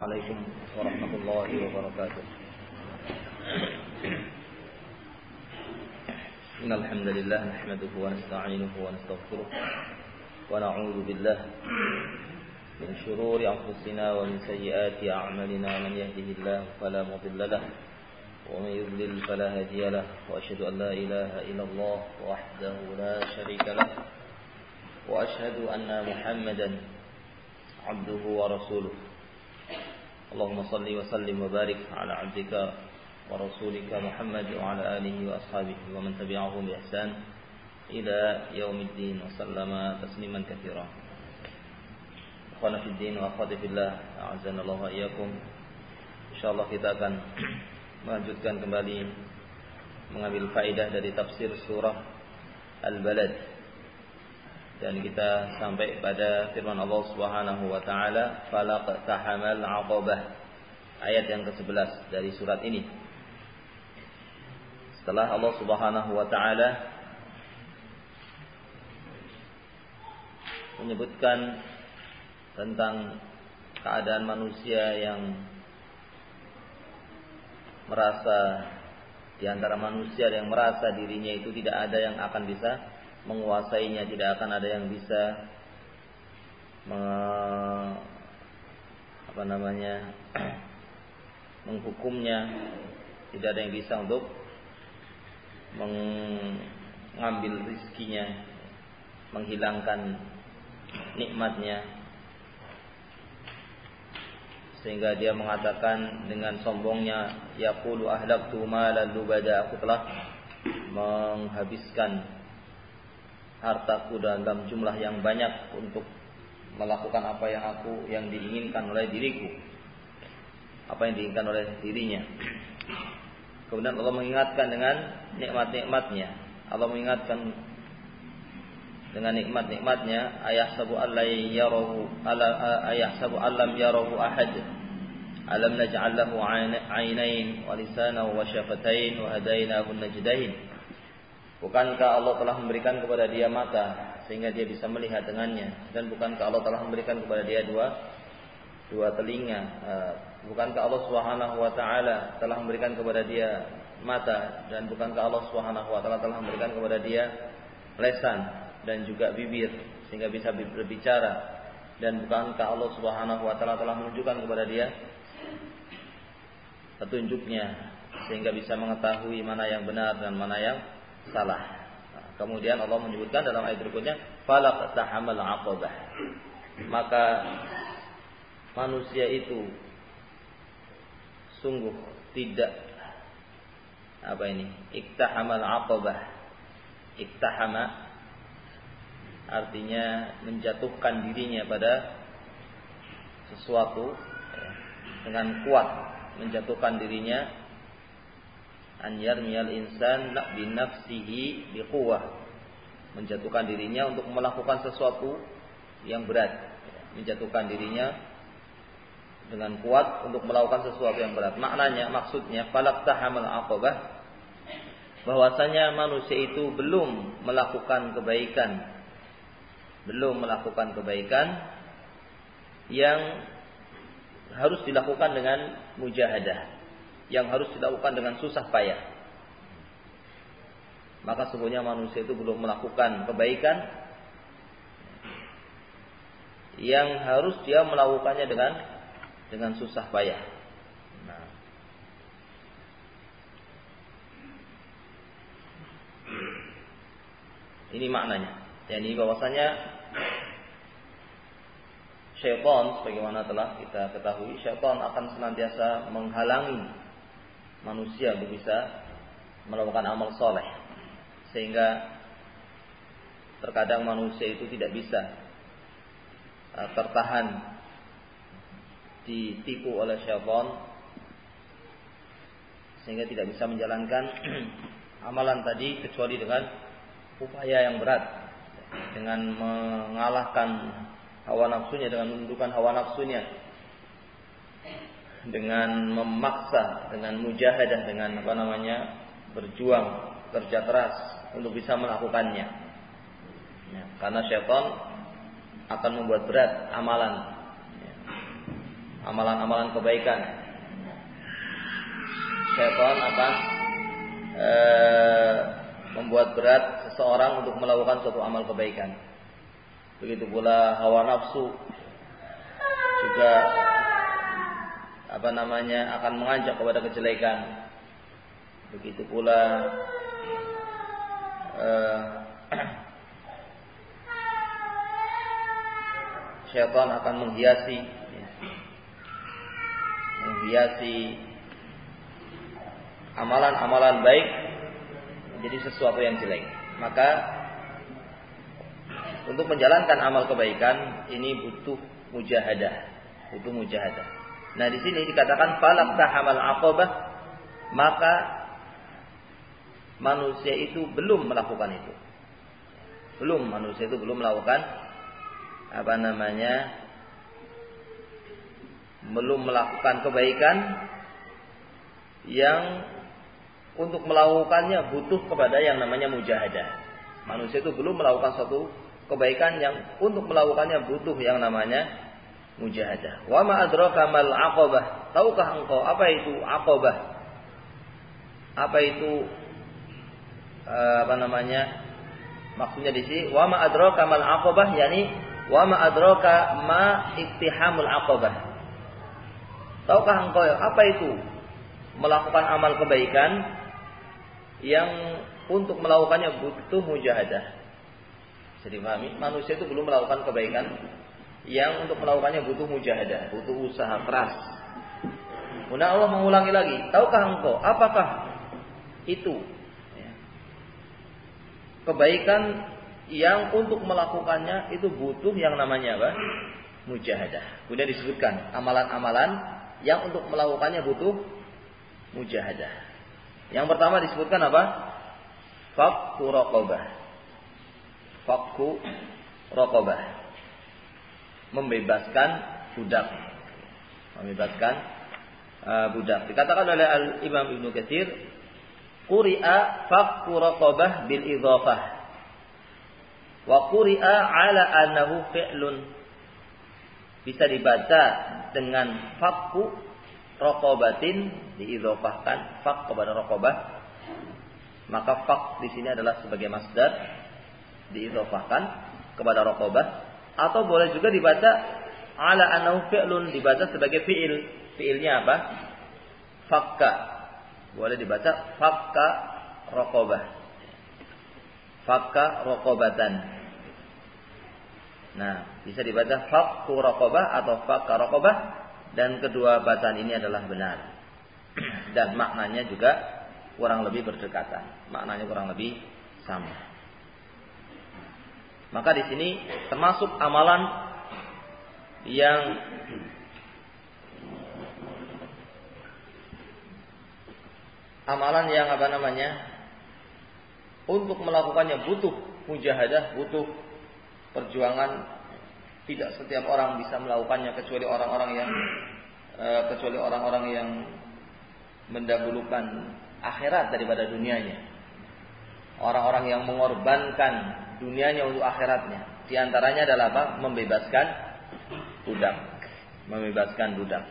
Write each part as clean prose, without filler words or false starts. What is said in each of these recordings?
عليكم ورحمة الله وبركاته. إن الحمد لله نحمده ونستعينه ونستغفره ونعوذ بالله من شرور أنفسنا ومن سيئات أعمالنا. من يهده الله فلا مضل له ومن يضلل فلا هادي له وأشهد أن لا إله إلا الله وحده لا شريك له وأشهد أن محمدا عبده ورسوله. اللهم صل وسلم وبارك على عبدك ورسولك محمد وعلى آله وأصحابه ومن تبعهم بإحسان إلى يوم الدين وسلم تسليما كثيرا. Ikhwana fi din wa akhwati fillah, a'azzanallahu wa iyyakum. Insyaallah kita akan melanjutkan kembali mengambil faedah dari tafsir surah Al-Balad. Dan kita sampai pada firman Allah Subhanahu wa taala, falaqtahamal 'aqabah, ayat yang ke-11 dari surat ini. Setelah Allah Subhanahu wa taala menyebutkan tentang keadaan manusia yang merasa, di antara manusia yang merasa dirinya itu tidak ada yang akan bisa menguasainya, tidak akan ada yang bisa menghukumnya, tidak ada yang bisa untuk mengambil rizkinya, menghilangkan nikmatnya, sehingga dia mengatakan dengan sombongnya, yaqulu ahlaktu malan lubada, aku telah menghabiskan hartaku dalam jumlah yang banyak untuk melakukan apa yang diinginkan oleh diriku, apa yang diinginkan oleh dirinya. Kemudian Allah mengingatkan dengan nikmat-nikmatnya. Allah mengingatkan dengan nikmat-nikmatnya, ayahsabu allam yarahu ahad, alam naj'al lahu 'ainain wa lisanan wa syafatain wa hadainahu najdain. Bukankah Allah telah memberikan kepada dia mata sehingga dia bisa melihat dengannya, dan bukankah Allah telah memberikan kepada dia dua telinga? Bukankah Allah Subhanahu wa taala telah memberikan kepada dia mata, dan bukankah Allah Subhanahu wa taala telah memberikan kepada dia lesan dan juga bibir sehingga bisa berbicara, dan bukankah Allah Subhanahu wa taala telah menunjukkan kepada dia petunjuknya sehingga bisa mengetahui mana yang benar dan mana yang salah. Kemudian Allah menyebutkan dalam ayat berikutnya, falaqtahamal 'aqabah, maka manusia itu sungguh tidak iktahamal 'aqabah. Iktahama artinya menjatuhkan dirinya pada sesuatu dengan kuat, menjatuhkan dirinya, an yarmiyal insan bi nafsihi bi quwwah, menjatuhkan dirinya untuk melakukan sesuatu yang berat, menjatuhkan dirinya dengan kuat untuk melakukan sesuatu yang berat. Maksudnya falaqtahamal 'aqabah, bahwasanya manusia itu belum melakukan kebaikan yang harus dilakukan dengan mujahadah, yang harus dilakukan dengan susah payah. Maka sesungguhnya manusia itu belum melakukan kebaikan yang harus dia melakukannya dengan susah payah. Nah, ini maknanya. Yani bahwasanya syaitan, sebagaimana telah kita ketahui, syaitan akan senantiasa menghalangi manusia untuk bisa melakukan amal soleh, sehingga terkadang manusia itu tidak bisa tertahan ditipu oleh syaitan, sehingga tidak bisa menjalankan amalan tadi kecuali dengan upaya yang berat, dengan mengalahkan hawa nafsunya, dengan menundukkan hawa nafsunya, dengan memaksa, dengan mujahadah, dengan berjuang, kerja keras untuk bisa melakukannya. Karena syaitan akan membuat berat amalan. amalan-amalan kebaikan, syaitan akan membuat berat seseorang untuk melakukan suatu amal kebaikan. Begitu pula hawa nafsu juga akan mengajak kepada kejelekan. Begitu pula syaitan akan menghiasi amalan-amalan baik menjadi sesuatu yang jelek. Maka untuk menjalankan amal kebaikan ini butuh mujahadah. Nah, di sini dikatakan falaqtahamal aqabah, maka manusia itu belum melakukan itu. Manusia itu belum melakukan belum melakukan kebaikan yang untuk melakukannya butuh kepada yang namanya mujahadah. Manusia itu belum melakukan suatu kebaikan yang untuk melakukannya butuh yang namanya mujahadah. Wa ma adraka mal aqabah? Tahukah engkau apa itu aqabah? Apa itu maksudnya di sini wa ma adraka mal aqabah, yakni wa ma adraka ma iktihamul aqabah. Tahukah engkau apa itu melakukan amal kebaikan yang untuk melakukannya butuh mujahadah? Jadi pahami, manusia itu belum melakukan kebaikan yang untuk melakukannya butuh mujahadah, butuh usaha keras. Kemudian Allah mengulangi lagi, tahukah engkau apakah itu kebaikan yang untuk melakukannya itu butuh yang namanya apa? Mujahadah. Kemudian disebutkan amalan-amalan yang untuk melakukannya butuh mujahadah. Yang pertama disebutkan apa? Fakku raqabah. Membebaskan budak. Dikatakan oleh Al-Imam Ibnu Katsir, quri'a fakku raqabah bil idhafah. Wa quri'a ala annahu fi'lun. Bisa dibaca dengan fakku raqabatin, diidhafahkan fak kepada raqabah. Maka fak di sini adalah sebagai masdar, diidhafahkan kepada raqabah, atau boleh juga dibaca ala annahu fi'lun, dibaca sebagai fi'il. Fi'ilnya apa? Fakka. Boleh dibaca fakka raqabah. Fakka raqabatan. Nah, bisa dibaca fakku raqabah atau fakka raqabah, dan kedua bacaan ini adalah benar. Dan maknanya juga kurang lebih berdekatan. Maknanya kurang lebih sama. Maka di sini termasuk amalan yang untuk melakukannya butuh mujahadah, butuh perjuangan. Tidak setiap orang bisa melakukannya kecuali orang-orang yang mendahulukan akhirat daripada dunianya. Orang-orang yang mengorbankan dunianya untuk akhiratnya. Di antaranya adalah apa? Membebaskan budak.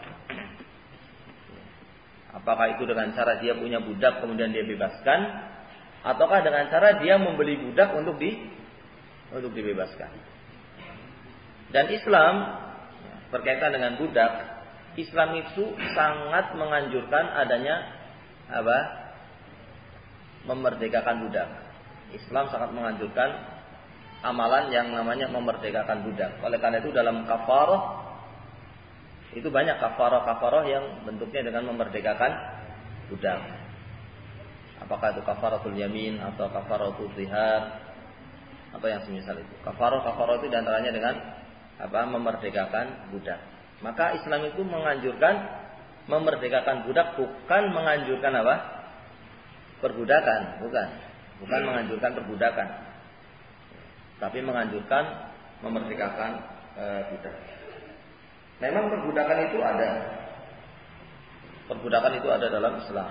Apakah itu dengan cara dia punya budak kemudian dia bebaskan, ataukah dengan cara dia membeli budak untuk dibebaskan. Dan Islam berkaitan dengan budak, Islam itu sangat menganjurkan adanya apa? Memerdekakan budak. Islam sangat menganjurkan amalan yang namanya memerdekakan budak. Oleh karena itu dalam kafarah itu banyak kafarah yang bentuknya dengan memerdekakan budak. Apakah itu kafaratul yamin atau kafaratul zihar atau yang semisal itu. Kafarah itu diantaranya dengan apa? Memerdekakan budak. Maka Islam itu menganjurkan memerdekakan budak, bukan menganjurkan apa? Perbudakan, bukan menganjurkan perbudakan. Tapi menganjurkan memerdekakan budak. Memang perbudakan itu ada. Perbudakan itu ada dalam Islam.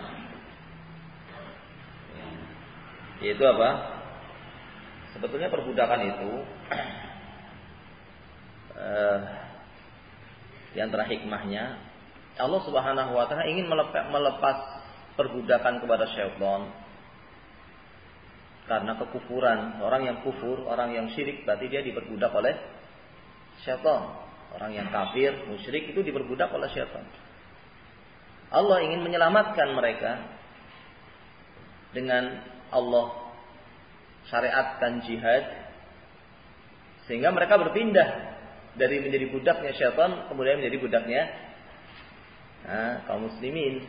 Yaitu apa? Sebetulnya perbudakan itu Di antara hikmahnya, Allah Subhanahu wa taala ingin melepas perbudakan kepada syaitan. Karena kekufuran, orang yang kufur, orang yang syirik berarti dia diperbudak oleh syaitan. Orang yang kafir, musyrik itu diperbudak oleh syaitan. Allah ingin menyelamatkan mereka dengan Allah syariatkan jihad, sehingga mereka berpindah dari menjadi budaknya syaitan kemudian menjadi budaknya kaum muslimin.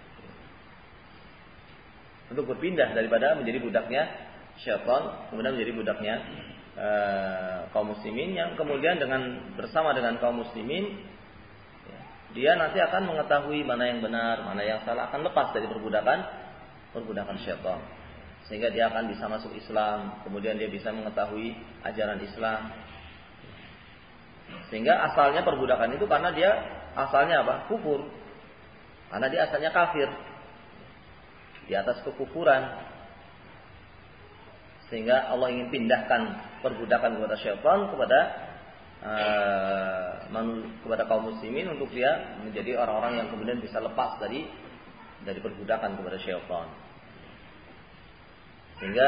Untuk berpindah daripada menjadi budaknya syaitan kemudian menjadi budaknya kaum muslimin, yang kemudian bersama dengan kaum muslimin dia nanti akan mengetahui mana yang benar, mana yang salah, akan lepas dari perbudakan syaitan. Sehingga dia akan bisa masuk Islam, kemudian dia bisa mengetahui ajaran Islam. Sehingga asalnya perbudakan itu karena dia asalnya apa? Kufur. Karena dia asalnya kafir. Di atas kekufuran. Sehingga Allah ingin pindahkan perbudakan kepada syaitan kepada kaum muslimin untuk dia menjadi orang-orang yang kemudian bisa lepas dari perbudakan kepada syaitan. Sehingga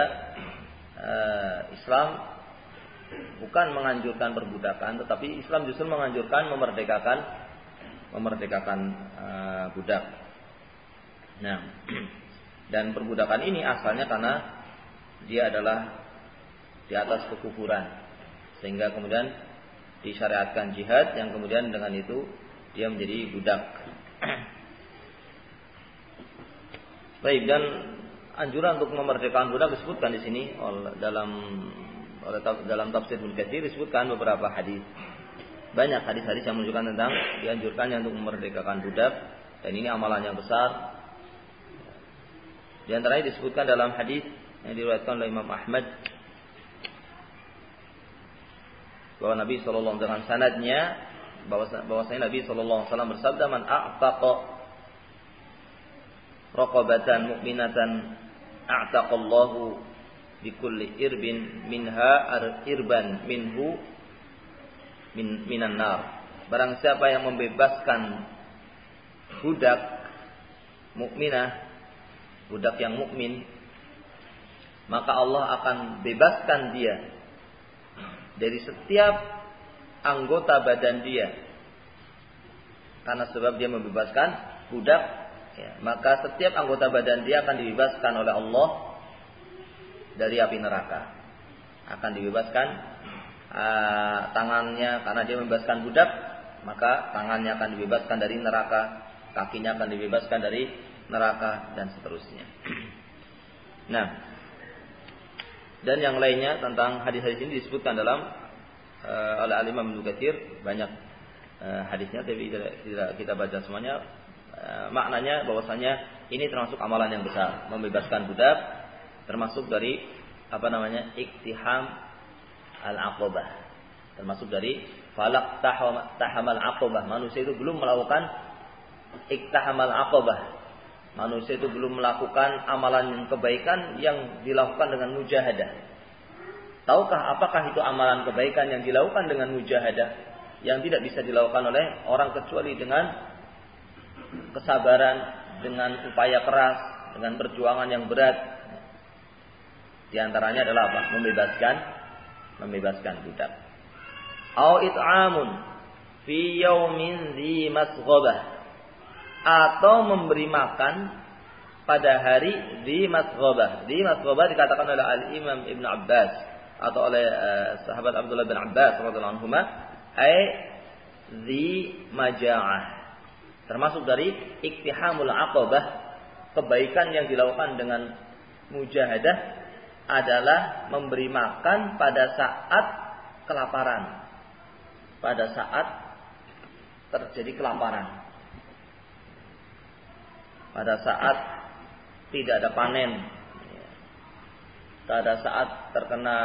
Islam bukan menganjurkan perbudakan, tetapi Islam justru menganjurkan memerdekakan budak. Nah, dan perbudakan ini asalnya karena dia adalah di atas kekufuran, sehingga kemudian disyariatkan jihad, yang kemudian dengan itu dia menjadi budak. Baik, dan anjuran untuk memerdekakan budak disebutkan di sini dalam tafsir Ibnu Katsir, disebutkan beberapa hadis. Banyak hadis-hadis yang menunjukkan tentang dianjurkannya untuk memerdekakan budak, dan ini amalan yang besar. Di antaranya disebutkan dalam hadis yang diriwayatkan oleh Imam Ahmad bahwa Nabi sallallahu alaihi wasallam dengan sanadnya bahwasanya Nabi sallallahu alaihi wasallam bersabda, "Man a'taqa raqabatan mu'minatan a'taqallahu bikulli irbin minha irban minhu minan nar." Barang siapa yang membebaskan budak mukminah, budak yang mukmin, maka Allah akan bebaskan dia dari setiap anggota badan dia. Karena sebab dia membebaskan budak, maka setiap anggota badan dia akan dibebaskan oleh Allah dari api neraka. Akan dibebaskan tangannya, karena dia membebaskan budak, maka tangannya akan dibebaskan dari neraka, kakinya akan dibebaskan dari neraka, dan seterusnya. Nah, dan yang lainnya tentang hadis-hadis ini disebutkan dalam oleh Imam Ibnu Katsir, banyak hadisnya, tapi tidak kita baca semuanya. Maknanya bahwasanya ini termasuk amalan yang besar, membebaskan budak, termasuk dari iktiham al-aqabah, termasuk dari falaq tahamal aqabah. Manusia itu belum melakukan iktahamal aqabah. Manusia itu belum melakukan amalan kebaikan yang dilakukan dengan mujahadah. Tahukah apakah itu amalan kebaikan yang dilakukan dengan mujahadah, yang tidak bisa dilakukan oleh orang kecuali dengan kesabaran, dengan upaya keras, dengan perjuangan yang berat. Di antaranya adalah apa? Membebaskan budak. Au it'amun fi yaumin dzi masghabah, atau memberi makan pada hari dzi masghabah. Dzi masghabah dikatakan oleh Al-Imam Ibnu Abbas atau oleh sahabat Abdullah bin Abbas radhiyallahu anhuma, ai dzi maja'ah. Termasuk dari iktihamul aqabah, kebaikan yang dilakukan dengan mujahadah adalah memberi makan pada saat kelaparan. Pada saat terjadi kelaparan. Pada saat tidak ada panen. Pada saat terkena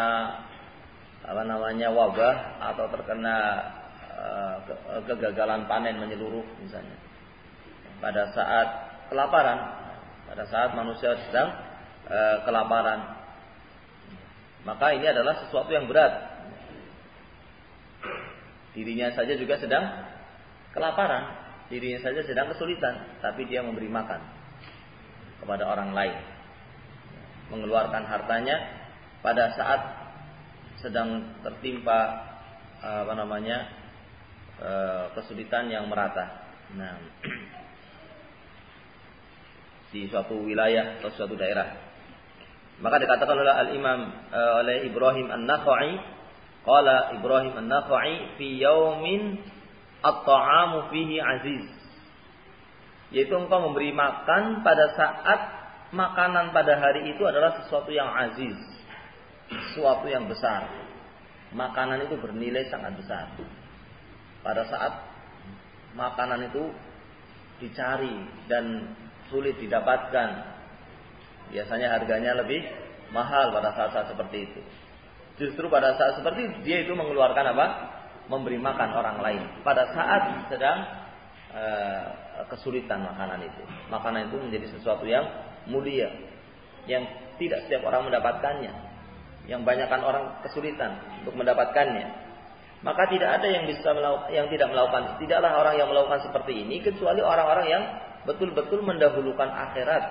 wabah atau terkena kegagalan panen menyeluruh misalnya. Pada saat kelaparan, pada saat manusia sedang kelaparan, maka ini adalah sesuatu yang berat. Dirinya saja juga sedang kelaparan, dirinya saja sedang kesulitan, tapi dia memberi makan kepada orang lain, mengeluarkan hartanya pada saat sedang tertimpa kesulitan yang merata. Nah, di suatu wilayah atau suatu daerah. Maka dikatakan oleh oleh Ibrahim An-Nakha'i, qala Ibrahim An-Nakha'i fi yaumin at-ta'amu fihi aziz. Yaitu engkau memberi makan pada saat makanan pada hari itu adalah sesuatu yang aziz, sesuatu yang besar. Makanan itu bernilai sangat besar. Pada saat makanan itu dicari dan sulit didapatkan, biasanya harganya lebih mahal pada saat-saat seperti itu. Justru pada saat seperti itu, dia itu mengeluarkan apa? Memberi makan orang lain pada saat sedang kesulitan makanan itu. Makanan itu menjadi sesuatu yang mulia, yang tidak setiap orang mendapatkannya, yang banyakkan orang kesulitan untuk mendapatkannya. Maka tidak ada yang bisa tidaklah orang yang melakukan seperti ini kecuali orang-orang yang betul-betul mendahulukan akhirat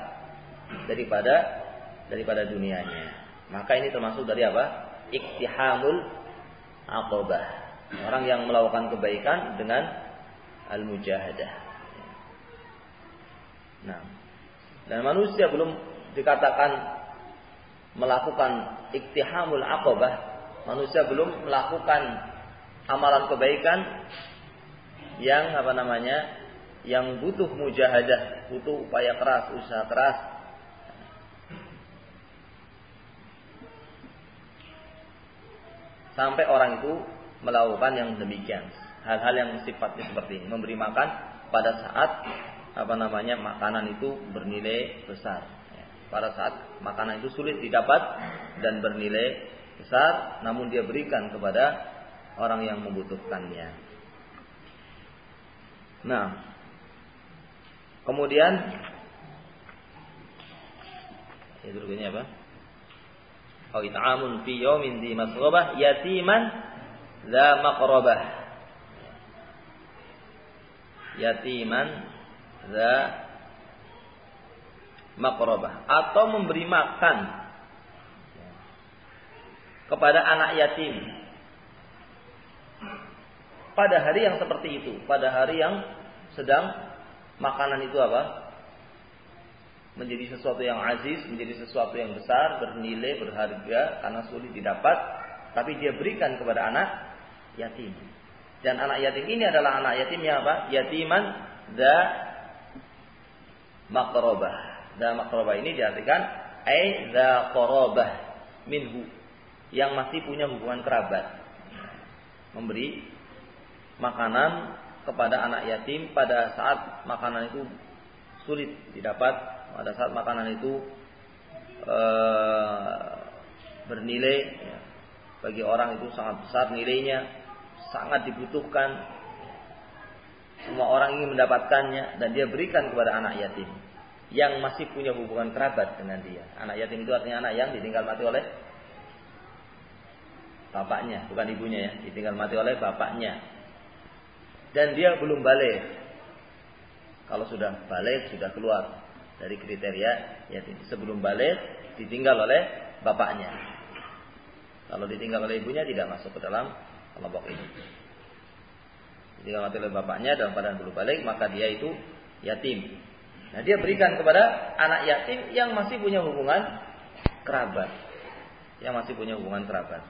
daripada dunianya. Maka ini termasuk dari apa? Iktihamul aqabah. Orang yang melakukan kebaikan dengan al-mujahadah. Nah, dan manusia belum dikatakan melakukan iktihamul aqabah, manusia belum melakukan amalan kebaikan yang yang butuh mujahadah, butuh upaya keras, usaha keras. Sampai orang itu melakukan yang demikian, hal-hal yang sifatnya seperti ini, memberi makan pada saat makanan itu bernilai besar. Pada saat makanan itu sulit didapat dan bernilai besar, namun dia berikan kepada orang yang membutuhkannya. Nah, kemudian itu berikutnya apa? Au it'amun fi yaumin dzi masghabah yatiman dza maqrabah. Yatiman dza maqrabah, atau memberi makan kepada anak yatim pada hari yang seperti itu, pada hari yang sedang makanan itu apa? Menjadi sesuatu yang aziz, menjadi sesuatu yang besar, bernilai, berharga karena sulit didapat, tapi dia berikan kepada anak yatim. Dan anak yatim ini adalah anak yatim yang apa? Yatiman dza maqrabah. Dza maqrabah ini diartikan ai dza qarabah minhu, yang masih punya hubungan kerabat. Memberi makanan kepada anak yatim pada saat makanan itu sulit didapat, pada saat makanan itu bernilai, bagi orang itu sangat besar nilainya, sangat dibutuhkan, semua orang ingin mendapatkannya, dan dia berikan kepada anak yatim yang masih punya hubungan kerabat dengan dia. Anak yatim itu artinya anak yang ditinggal mati oleh bapaknya, bukan ibunya ya, ditinggal mati oleh bapaknya. Dan dia belum balik. Kalau sudah balik, sudah keluar dari kriteria yatim. Sebelum balik, ditinggal oleh bapaknya. Kalau ditinggal oleh ibunya, tidak masuk ke dalam kelompok ini. Ditinggal mati oleh bapaknya dalam keadaan belum balik, maka dia itu yatim. Nah, dia berikan kepada anak yatim yang masih punya hubungan kerabat. Yang masih punya hubungan kerabat.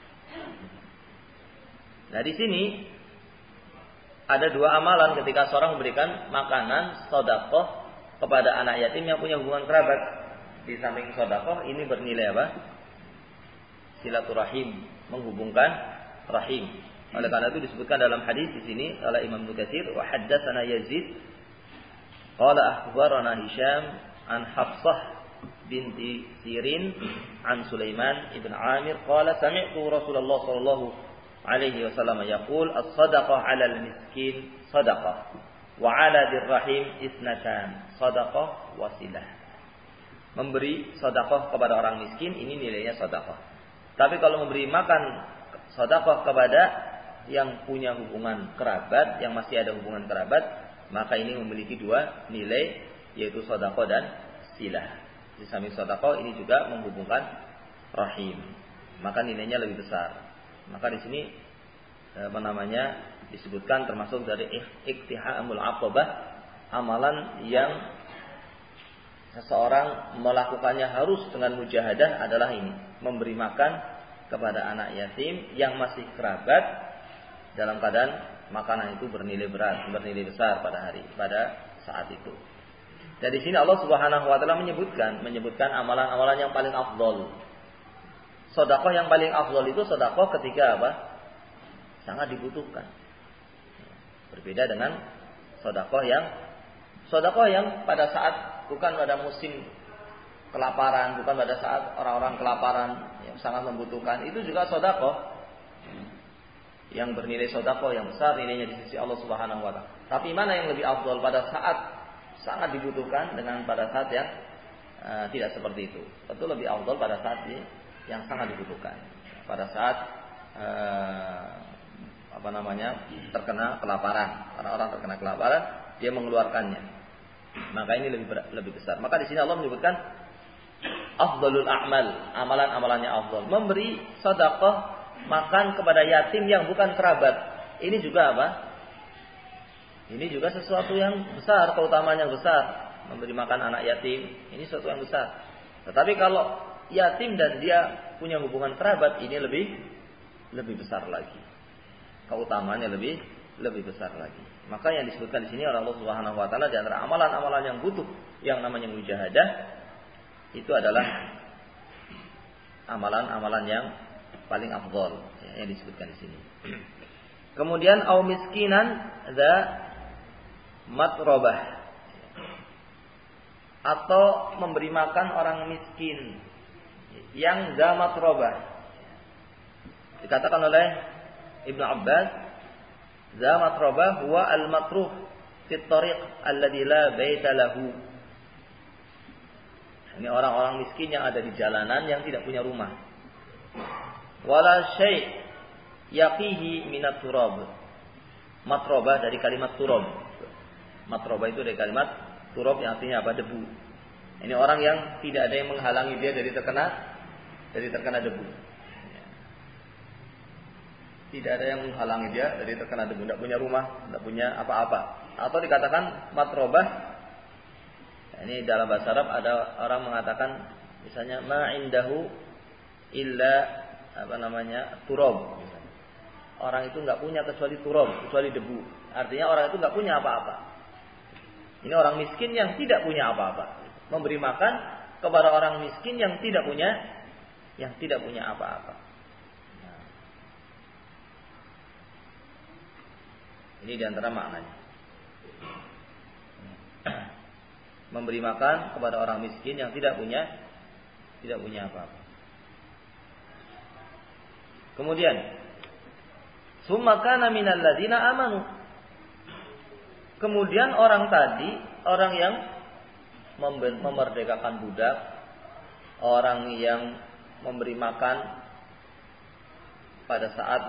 Nah, di sini ada dua amalan ketika seorang memberikan makanan sedekah kepada anak yatim yang punya hubungan kerabat. Di samping sedekah ini bernilai apa? Silaturahim, menghubungkan rahim. Oleh karena itu disebutkan dalam hadis di sini oleh Imam Ibnu Katsir, wa haddatsana Yazid qala akhbarana Hisham an Hafsah binti Sirin an Sulaiman ibn Amir qala sami'tu Rasulullah sallallahu alaihi wasallam yaqul as-sadaqah 'ala al-miskin sadaqah wa 'ala dir-rahim isnatan sadaqah wasilah. Memberi sedekah kepada orang miskin ini nilainya sedekah. Tapi kalau memberi makan sedekah kepada yang punya hubungan kerabat, yang masih ada hubungan kerabat, maka ini memiliki dua nilai, yaitu sedekah dan silah. Di samping sedekah ini juga menghubungkan rahim, maka nilainya lebih besar. Maka di sini disebutkan termasuk dari iktihamul aqabah, amalan yang seseorang melakukannya harus dengan mujahadah adalah ini, memberi makan kepada anak yatim yang masih kerabat dalam keadaan makanan itu bernilai besar pada saat itu. Dan di sini Allah Subhanahu wa taala menyebutkan amalan-amalan yang paling afdol. Sedekah yang paling afdol itu sedekah ketika apa? Sangat dibutuhkan. Berbeda dengan sedekah yang pada saat bukan pada musim kelaparan, bukan pada saat orang-orang kelaparan yang sangat membutuhkan, itu juga sedekah yang bernilai sedekah yang besar nilainya di sisi Allah Subhanahu wa taala. Tapi mana yang lebih afdol, pada saat sangat dibutuhkan dengan pada saat yang tidak seperti itu? Tentu lebih afdol pada saat yang sangat dibutuhkan. Pada saat terkena kelaparan. Karena orang terkena kelaparan, dia mengeluarkannya. Maka ini lebih besar. Maka di sini Allah menyebutkan afdalul a'mal, amalan-amalannya afdal. Memberi sedekah makan kepada yatim yang bukan kerabat. Ini juga apa? Ini juga sesuatu yang besar, keutamaan yang besar. Memberi makan anak yatim, ini sesuatu yang besar. Tetapi kalau yatim dan dia punya hubungan kerabat, ini lebih besar lagi. Keutamaannya lebih besar lagi. Maka yang disebutkan di sini oleh Allah Subhanahu wa taala di antara amalan-amalan yang butuh yang namanya mujahadah itu adalah amalan-amalan yang paling afdal yang disebutkan di sini. Kemudian au miskinan dza matrobah, atau memberi makan orang miskin yang dza matrobah. Dikatakan oleh Ibnu Abbas, dza matrobah huwa al-matruh fi at-tariq alladhi la baita lahu. Ini orang-orang miskin yang ada di jalanan yang tidak punya rumah. Wala syai' yaqihi minat turab. Matrobah dari kalimat turab. Matrobah itu dari kalimat turab yang artinya apa? Debu. Ini orang yang tidak ada yang menghalangi dia dari terkena debu. Tidak ada yang menghalangi dia dari terkena debu. Tidak punya rumah, tidak punya apa-apa. Atau dikatakan matrobah. Ini dalam bahasa Arab ada orang mengatakan misalnya ma indahu illa turab. Orang itu nggak punya kecuali turab, kecuali debu. Artinya orang itu nggak punya apa-apa. Ini orang miskin yang tidak punya apa-apa. Memberi makan kepada orang miskin yang tidak punya apa-apa. Nah, ini diantara maknanya. Memberi makan kepada orang miskin yang tidak punya apa-apa. Kemudian, summa kana minal ladzina amanu. Kemudian orang yang memerdekakan budak, orang yang memberi makan pada saat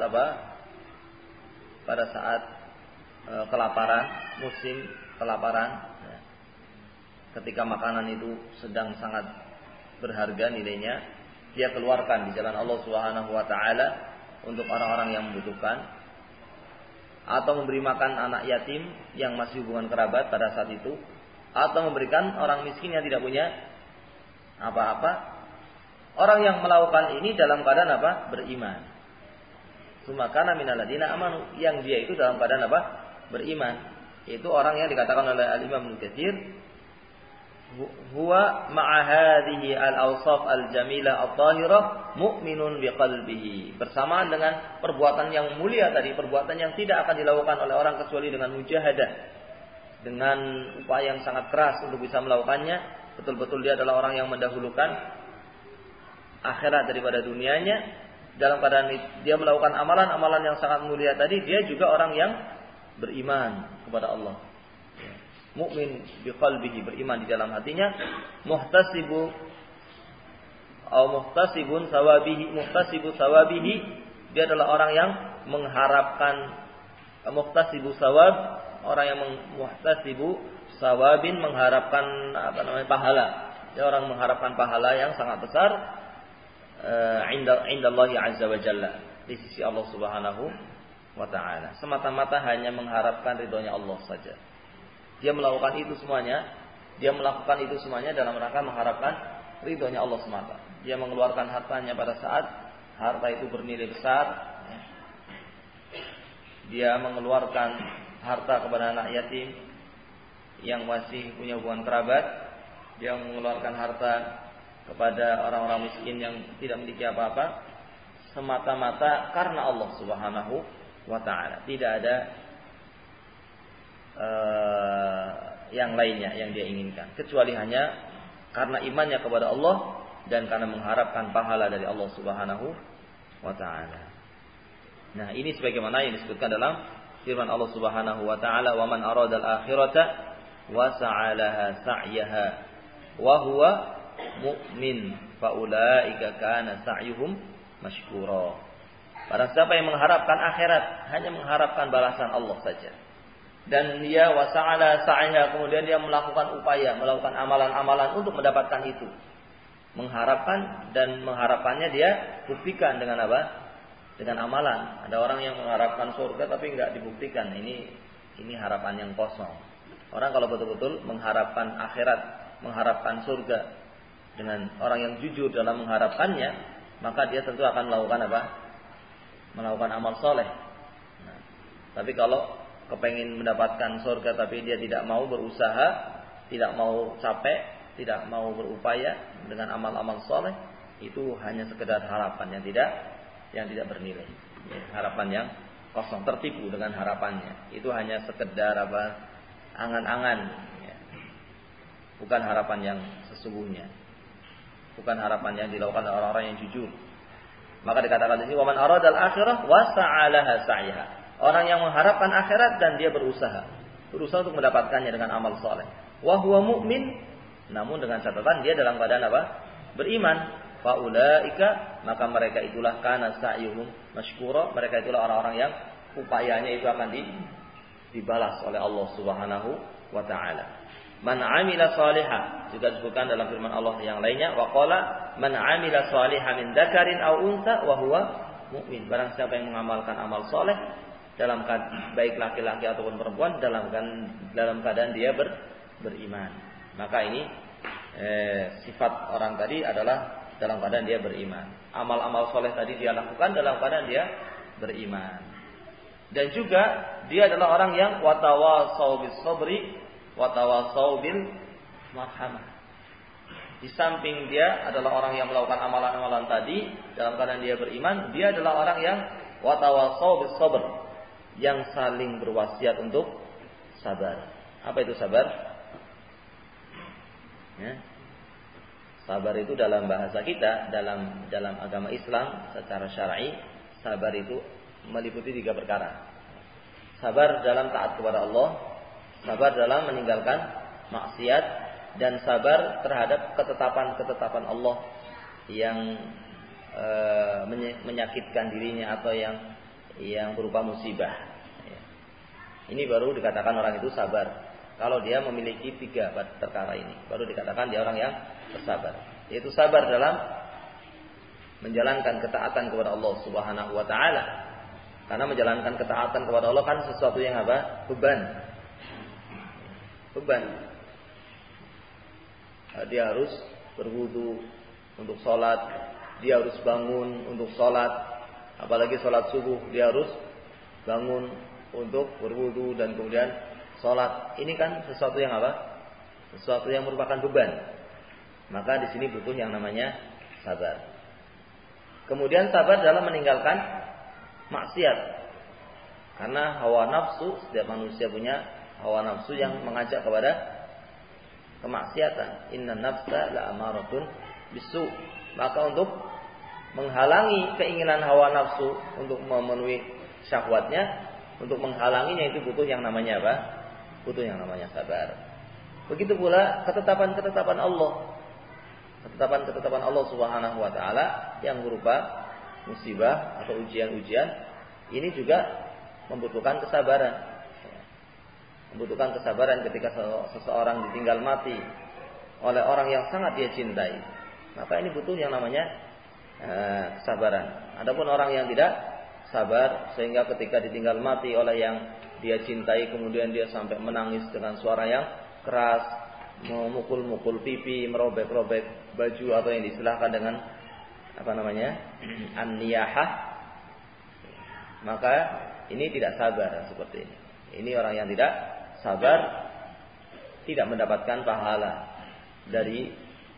kelaparan, musim kelaparan, ketika makanan itu sedang sangat berharga nilainya, dia keluarkan di jalan Allah Subhanahu wa taala untuk orang-orang yang membutuhkan, atau memberi makan anak yatim yang masih hubungan kerabat pada saat itu, atau memberikan orang miskin yang tidak punya apa-apa. Orang yang melakukan ini dalam keadaan apa? Beriman. Sumakana minal ladina amanu, yang dia itu dalam keadaan apa? Beriman. Itu orang yang dikatakan oleh Al-Imam Ibnu Katsir, huwa ma'a hadhihi al-awsaf al-jamilah at-tahirah mu'minun biqalbihi. Bersamaan dengan perbuatan yang mulia tadi, perbuatan yang tidak akan dilakukan oleh orang kecuali dengan mujahadah, dengan upaya yang sangat keras untuk bisa melakukannya. Betul-betul dia adalah orang yang mendahulukan akhirat daripada dunianya. Dalam keadaan dia melakukan amalan-amalan yang sangat mulia tadi, dia juga orang yang beriman kepada Allah. Mukmin biqalbihi, beriman di dalam hatinya, muhtasibu sawabihi, dia adalah orang yang mengharapkan muhtasibu sawab, orang yang muhtasibu sawabin, mengharapkan pahala. Dia orang mengharapkan pahala yang sangat besar indallahi azza wa jalla, di sisi Allah Subhanahu wa taala. Semata-mata hanya mengharapkan ridhonya Allah saja. Dia melakukan itu semuanya dalam rangka mengharapkan ridhonya Allah semata. Dia mengeluarkan hartanya pada saat harta itu bernilai besar. Dia mengeluarkan harta kepada anak yatim yang masih punya hubungan kerabat. Dia mengeluarkan harta kepada orang-orang miskin yang tidak memiliki apa-apa, semata-mata karena Allah Subhanahu wa ta'ala. Tidak ada yang lainnya yang dia inginkan, kecuali hanya karena imannya kepada Allah dan karena mengharapkan pahala dari Allah Subhanahu wa ta'ala. Nah, ini sebagaimana yang disebutkan dalam firman Allah Subhanahu wa ta'ala, "Wa man arada al-akhirata wa sa'alaha sa'yaha wa huwa mu'min fa ulaika kana sa'yuhum mashkura." Barang siapa yang mengharapkan akhirat, hanya mengharapkan balasan Allah saja, dan dia wa sa'ala sa'yaha, kemudian dia melakukan upaya, melakukan amalan-amalan untuk mendapatkan itu, mengharapkan, dan mengharapkannya dia buktikan dengan apa? Dengan amalan. Ada orang yang mengharapkan surga tapi enggak dibuktikan. Ini harapan yang kosong. Orang kalau betul-betul mengharapkan akhirat, mengharapkan surga, dengan orang yang jujur dalam mengharapkannya, maka dia tentu akan melakukan apa? Melakukan amal soleh. Nah, tapi kalau kepengin mendapatkan surga tapi dia tidak mau berusaha, tidak mau capek, tidak mau berupaya dengan amal-amal soleh, itu hanya sekedar harapan yang tidak bernilai, harapan yang kosong, tertipu dengan harapannya. Itu hanya sekedar angan-angan, bukan harapan yang sesungguhnya, bukan harapan yang dilakukan oleh orang-orang yang jujur. Maka dikatakan di sini, "Wa man aradal akhirah wa sa'alaha sa'yaha." Orang yang mengharapkan akhirat dan dia berusaha untuk mendapatkannya dengan amal soleh. Wa huwa mu'min, namun dengan catatan dia dalam keadaan apa? Beriman. Faulaika, maka mereka itulah kana sa'yuhum mashkura, mereka itulah orang-orang yang upayanya itu akan dibalas oleh Allah Subhanahu wa taala. Man 'amila shalihan, juga disebutkan dalam firman Allah yang lainnya, wa qala man 'amila shalihan min dzakarin aw unsa wa huwa mu'min. Barang siapa yang mengamalkan amal soleh, dalam baik laki-laki ataupun perempuan, dalam keadaan dia beriman. Maka ini sifat orang tadi adalah dalam keadaan dia beriman. Amal-amal soleh tadi dia lakukan dalam keadaan dia beriman. Dan juga dia adalah orang yang watawasau bis sabri watawasau bil marhamah. Di samping dia adalah orang yang melakukan amalan-amalan tadi dalam keadaan dia beriman, dia adalah orang yang watawasau bis sabr, yang saling berwasiat untuk sabar. Apa itu sabar? Ya. Sabar itu dalam bahasa kita, dalam agama Islam secara syar'i, sabar itu meliputi 3 perkara. Sabar dalam taat kepada Allah, sabar dalam meninggalkan maksiat, dan sabar terhadap ketetapan-ketetapan Allah yang menyakitkan dirinya atau yang berupa musibah. Ini baru dikatakan orang itu sabar. Kalau dia memiliki 3 perkara ini, baru dikatakan dia orang yang bersabar. Yaitu sabar dalam menjalankan ketaatan kepada Allah Subhanahu wa taala. Karena menjalankan ketaatan kepada Allah kan sesuatu yang apa? Beban. Dia harus berwudu untuk sholat, dia harus bangun untuk sholat, apalagi sholat subuh dia harus bangun untuk berwudu dan kemudian sholat. Ini kan sesuatu yang apa? Sesuatu yang merupakan beban. Maka di sini butuh yang namanya sabar. Kemudian sabar dalam meninggalkan maksiat. Karena hawa nafsu, setiap manusia punya hawa nafsu yang mengajak kepada kemaksiatan. Inna nafsa la'amaratun bisu. Maka untuk menghalangi keinginan hawa nafsu untuk memenuhi syahwatnya, untuk menghalanginya itu butuh yang namanya apa? Butuh yang namanya sabar. Begitu pula ketetapan-ketetapan Allah. Ketetapan-ketetapan Allah Subhanahu wa taala yang berupa musibah atau ujian-ujian, Ini juga membutuhkan kesabaran. Membutuhkan kesabaran ketika seseorang ditinggal mati oleh orang yang sangat dia cintai. Maka ini butuh yang namanya kesabaran. Adapun orang yang tidak sabar sehingga ketika ditinggal mati oleh yang dia cintai kemudian dia sampai menangis dengan suara yang keras, memukul-mukul pipi, merobek-robek baju atau yang diistilahkan dengan an-niyahah, maka ini tidak sabar seperti ini. Ini orang yang tidak sabar tidak mendapatkan pahala dari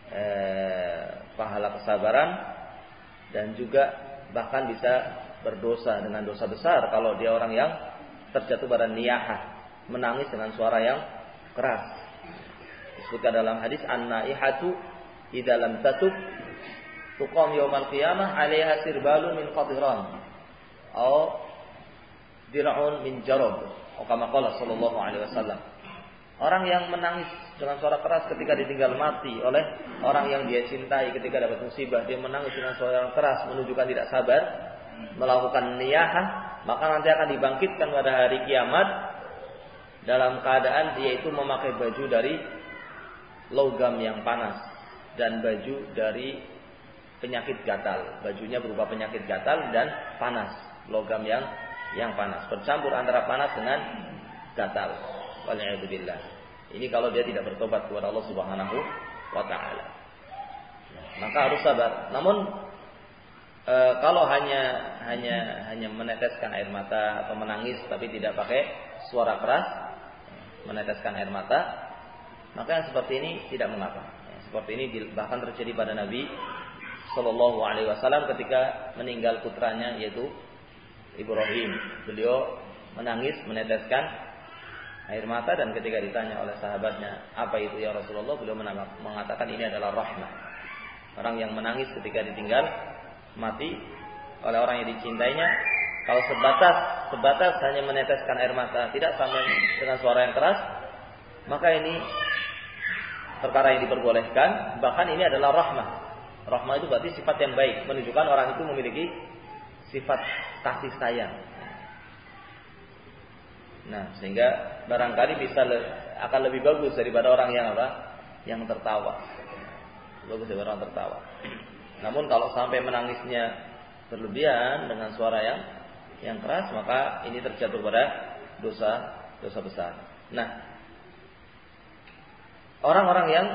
pahala kesabaran dan juga bahkan bisa berdosa dengan dosa besar kalau dia orang yang terjatuh pada niyahah, menangis dengan suara yang keras. Disebutkan dalam hadis an-naihatu idza lam tatub tuqam yaumal qiyamah 'alaiha sirbalun min qadran aw dir'un min jarab atau kama qala sallallahu alaihi wasallam. Orang yang menangis dengan suara keras ketika ditinggal mati oleh orang yang dia cintai ketika dapat musibah, dia menangis dengan suara yang keras menunjukkan tidak sabar, melakukan niyahah, maka nanti akan dibangkitkan pada hari kiamat dalam keadaan dia itu memakai baju dari logam yang panas dan baju dari penyakit gatal. Bajunya berupa penyakit gatal dan panas, logam yang panas, bercampur antara panas dengan gatal. Wal'iyadzubillah. Ini kalau dia tidak bertobat kepada Allah Subhanahu wa taala. Maka harus sabar. Namun kalau hanya meneteskan air mata atau menangis tapi tidak pakai suara keras, meneteskan air mata, maka yang seperti ini tidak mengapa. Seperti ini bahkan terjadi pada Nabi Shallallahu Alaihi Wasallam ketika meninggal putranya yaitu Ibrahim. Beliau menangis, meneteskan air mata, dan ketika ditanya oleh sahabatnya, apa itu ya Rasulullah, beliau mengatakan ini adalah rahmah. Orang yang menangis ketika ditinggal mati oleh orang yang dicintainya, kalau sebatas hanya meneteskan air mata, tidak sampai dengan suara yang keras, maka ini perkara yang diperbolehkan. Bahkan ini adalah rahmah. Rahmah itu berarti sifat yang baik, menunjukkan orang itu memiliki sifat kasih sayang. Nah, sehingga barangkali akan lebih bagus daripada orang yang tertawa. Bagus daripada orang tertawa. Namun kalau sampai menangisnya berlebihan dengan suara yang keras, maka ini terjatuh pada dosa besar. Nah, orang-orang yang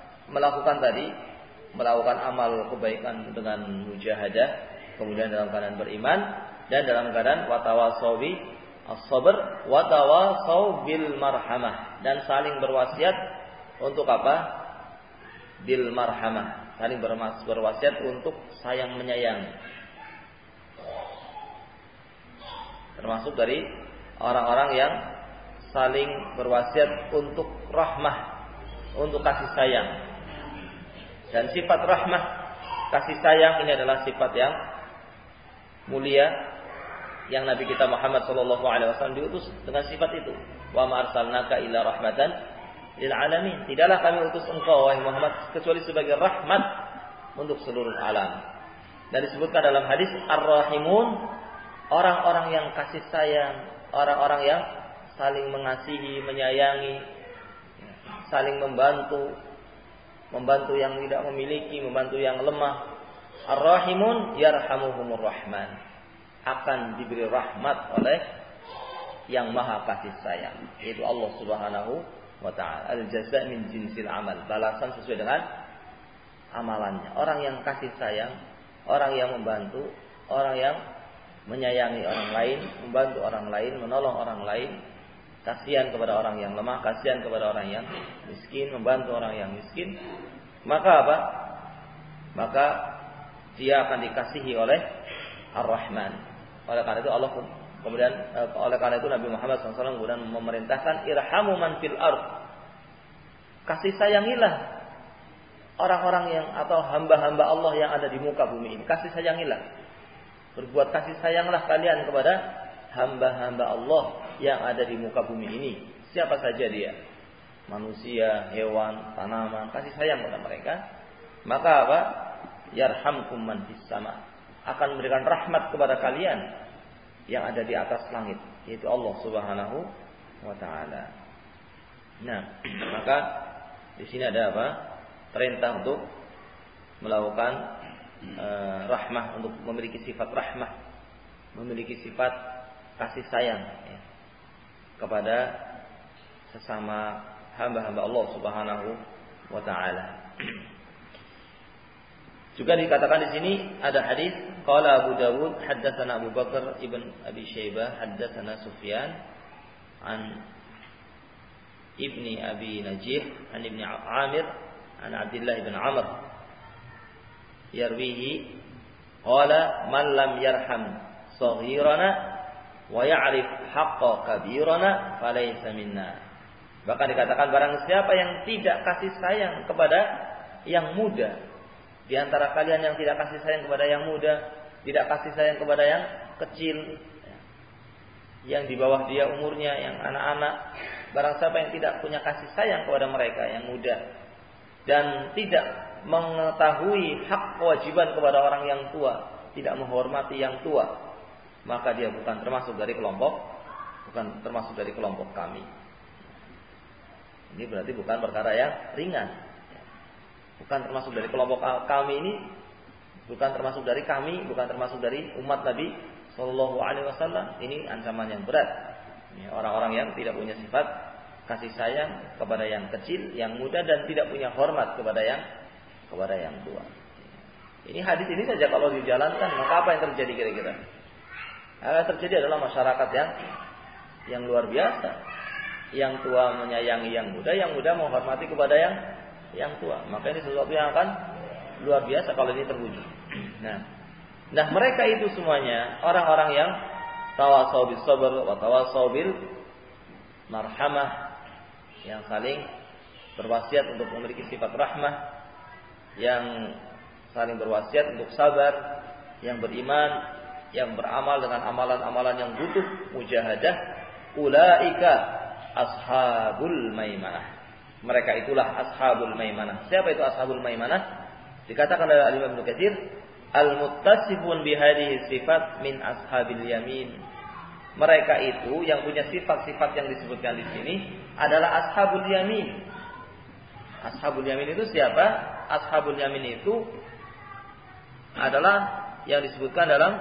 melakukan amal kebaikan dengan mujahadah, kemudian dalam keadaan beriman dan dalam keadaan watawasau as-sabr wa tawasau bil marhamah, dan saling berwasiat untuk apa? Bil marhamah, saling berwasiat untuk sayang menyayangi. Termasuk dari orang-orang yang saling berwasiat untuk rahmah, untuk kasih sayang. Dan sifat rahmah, kasih sayang ini adalah sifat yang mulia yang Nabi kita Muhammad sallallahu alaihi wasallam diutus dengan sifat itu. Wa ma arsalnaka illa rahmatan lil alamin. Tidaklah kami utus engkau wahai Muhammad kecuali sebagai rahmat untuk seluruh alam. Dan disebutkan dalam hadis ar-rahimun, orang-orang yang kasih sayang, orang-orang yang saling mengasihi, menyayangi, saling membantu yang tidak memiliki, membantu yang lemah. Ar-rahimun yarhamuhumur rahman, akan diberi rahmat oleh yang maha kasih sayang, yaitu Allah Subhanahu wa ta'ala. Al-jazaa min jinsil amal, balasan sesuai dengan amalannya. Orang yang kasih sayang, orang yang membantu, orang yang menyayangi orang lain, membantu orang lain, menolong orang lain, kasihan kepada orang yang lemah, kasihan kepada orang yang miskin, membantu orang yang miskin, maka apa? Maka dia akan dikasihi oleh Ar-Rahman. Oleh karena itu Nabi Muhammad SAW kemudian memerintahkan irhamu man fil ard, kasih sayangilah orang-orang yang atau hamba-hamba Allah yang ada di muka bumi ini. Kasih sayangilah, berbuat kasih sayanglah kalian kepada hamba-hamba Allah yang ada di muka bumi ini. Siapa saja dia, manusia, hewan, tanaman, kasih sayang kepada mereka. Maka apa? Yarhamkum man fis sama, akan memberikan rahmat kepada kalian yang ada di atas langit, yaitu Allah Subhanahu wa taala. Nah, maka di sini ada apa? Perintah untuk melakukan rahmah, untuk memiliki sifat rahmah, memiliki sifat kasih sayang ya, kepada sesama hamba-hamba Allah Subhanahu wa taala. Juga dikatakan di sini ada hadis qala Abu Dawud haddatsana Abu Bakar ibn Abi Syaibah haddatsana Sufyan an ibni Abi Najih an ibni Amir an Abdullah ibn Amr yarwihi qala man lam yarham saghirana wa ya'rif haqqa kabirana falaysa minna. Bahkan dikatakan barang siapa yang tidak kasih sayang kepada yang muda, di antara kalian yang tidak kasih sayang kepada yang muda, tidak kasih sayang kepada yang kecil, yang di bawah dia umurnya, yang anak-anak, barang siapa yang tidak punya kasih sayang kepada mereka yang muda dan tidak mengetahui hak kewajiban kepada orang yang tua, tidak menghormati yang tua, maka dia bukan termasuk dari kelompok kami. Ini berarti bukan perkara yang ringan. Bukan termasuk dari kelompok kami ini, bukan termasuk dari kami, bukan termasuk dari umat Nabi Sallallahu Alaihi Wasallam. Ini ancaman yang berat. Orang-orang yang tidak punya sifat kasih sayang kepada yang kecil, yang muda, dan tidak punya hormat kepada yang tua. Ini hadis ini saja kalau dijalankan, maka apa yang terjadi kira-kira? Yang terjadi adalah masyarakat yang luar biasa. Yang tua menyayangi yang muda menghormati kepada yang tua. Maka ini sesuatu yang akan luar biasa kalau ini terwujud. Nah, mereka itu semuanya orang-orang yang tawasau bis sabr wa tawasau bil marhamah, yang saling berwasiat untuk memiliki sifat rahmah, yang saling berwasiat untuk sabar, yang beriman, yang beramal dengan amalan-amalan yang butuh mujahadah. Ulaika ashabul maimanah. Mereka itulah ashabul maimanah. Siapa itu ashabul maimanah? Dikatakan oleh Imam Ibnu Katsir, al-muttasifun bihadhihi sifat min ashabil yamin. Mereka itu yang punya sifat-sifat yang disebutkan di sini adalah ashabul yamin. Ashabul yamin itu siapa? Ashabul yamin itu adalah yang disebutkan dalam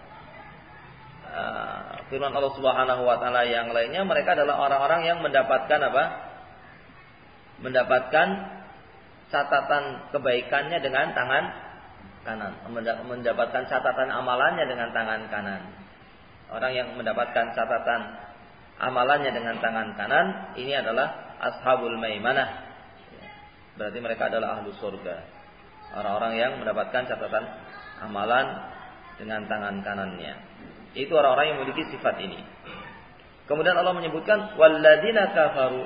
firman Allah Subhanahu wa taala yang lainnya, mereka adalah orang-orang yang mendapatkan apa? Mendapatkan catatan kebaikannya dengan tangan kanan, mendapatkan catatan amalannya dengan tangan kanan. Orang yang mendapatkan catatan amalannya dengan tangan kanan ini adalah ashabul maimanah. Berarti mereka adalah ahlu surga. Orang-orang yang mendapatkan catatan amalan dengan tangan kanannya. Itu orang-orang yang memiliki sifat ini. Kemudian Allah menyebutkan walladzina kafaru.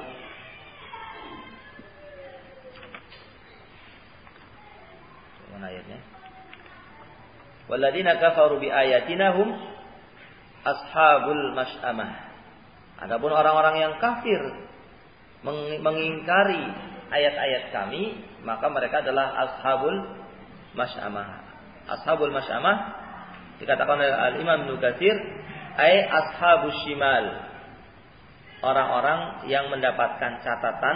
Mana ayatnya? Walladzina kafaru bi ayatina hum ashabul masy'amah. Adapun orang-orang yang kafir mengingkari ayat-ayat kami, maka mereka adalah ashabul masy'amah. Ashabul masy'amah dikatakan oleh Al-Imam Ibnu Katsir ai ashabus shimal, orang-orang yang mendapatkan catatan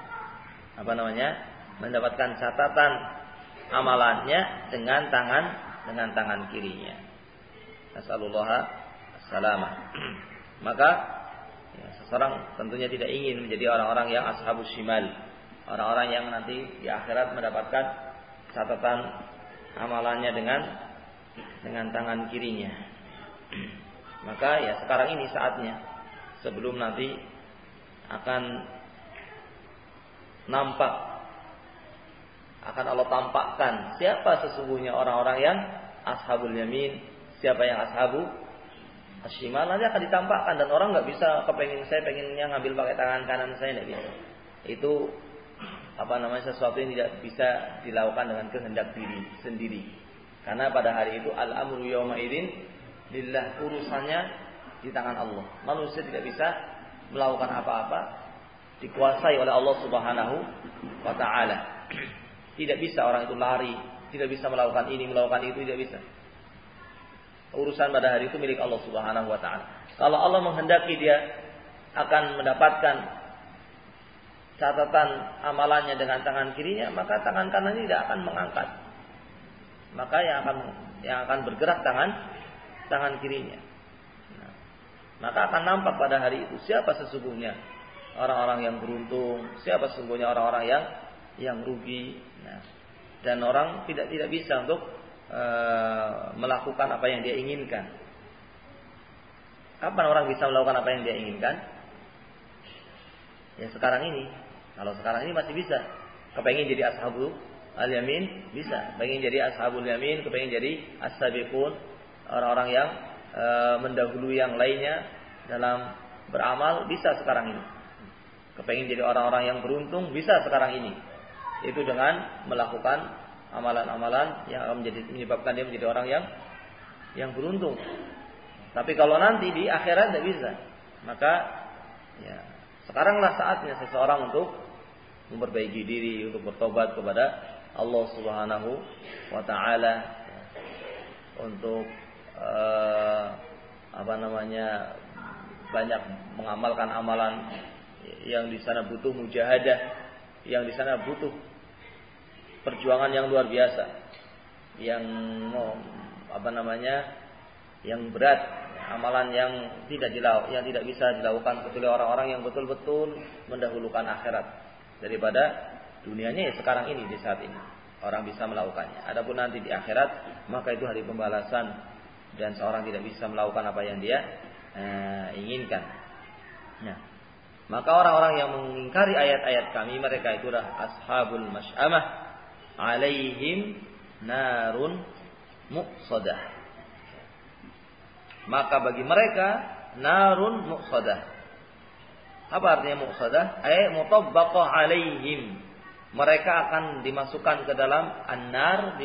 mendapatkan catatan amalannya dengan tangan kirinya. Nasallallahu salamah. Maka seseorang tentunya tidak ingin menjadi orang-orang yang ashabus shimal, orang-orang yang nanti di akhirat mendapatkan catatan amalannya dengan tangan kirinya. Maka ya sekarang ini saatnya, sebelum nanti akan Allah tampakkan siapa sesungguhnya orang-orang yang ashabul yamin, siapa yang ashabu ashimal, nanti akan ditampakkan dan orang nggak bisa saya pengennya ngambil pakai tangan kanan saya, nggak bisa. Itu sesuatu yang tidak bisa dilakukan dengan kehendak diri sendiri. Karena pada hari itu al-amru yawma idzin lillah, urusannya di tangan Allah. Manusia tidak bisa melakukan apa-apa, dikuasai oleh Allah Subhanahu wa taala. Tidak bisa orang itu lari, tidak bisa melakukan ini, melakukan itu, tidak bisa. Urusan pada hari itu milik Allah Subhanahu wa taala. Kalau Allah menghendaki dia akan mendapatkan catatan amalannya dengan tangan kirinya, maka tangan kanannya tidak akan mengangkat. Maka yang akan bergerak tangan kirinya. Nah, maka akan nampak pada hari itu siapa sesungguhnya orang-orang yang beruntung, siapa sesungguhnya orang-orang yang rugi. Nah, dan orang tidak bisa untuk melakukan apa yang dia inginkan. Kapan orang bisa melakukan apa yang dia inginkan? Ya sekarang ini. Kalau sekarang ini masih bisa. Kepengen jadi ashabul al-yamin, bisa. Pengen jadi ashabul yamin, kepengen jadi as-sabiqun, orang-orang yang mendahului yang lainnya dalam beramal, bisa sekarang ini. Kepengen jadi orang-orang yang beruntung, bisa sekarang ini. Itu dengan melakukan amalan-amalan yang akan menyebabkan dia menjadi orang yang beruntung. Tapi kalau nanti di akhirat tidak bisa, maka ya sekaranglah saatnya seseorang untuk memperbaiki diri, untuk bertobat kepada Allah Subhanahu wa taala, untuk banyak mengamalkan amalan yang di sana butuh mujahadah, yang di sana butuh perjuangan yang luar biasa, yang berat, amalan yang tidak bisa dilakukan kecuali orang-orang yang betul-betul mendahulukan akhirat daripada dunianya. Ya sekarang ini, di saat ini orang bisa melakukannya. Adapun nanti di akhirat, maka itu hari pembalasan dan seorang tidak bisa melakukan apa yang dia inginkan. Nah, maka orang-orang yang mengingkari ayat-ayat kami, mereka itulah ashabul masy'amah, alaihim narun muqsadah. Maka bagi mereka narun muqsadah. Apa artinya muqsadah? Mutabbaqah alaihim. Mereka akan dimasukkan ke dalam an-nar,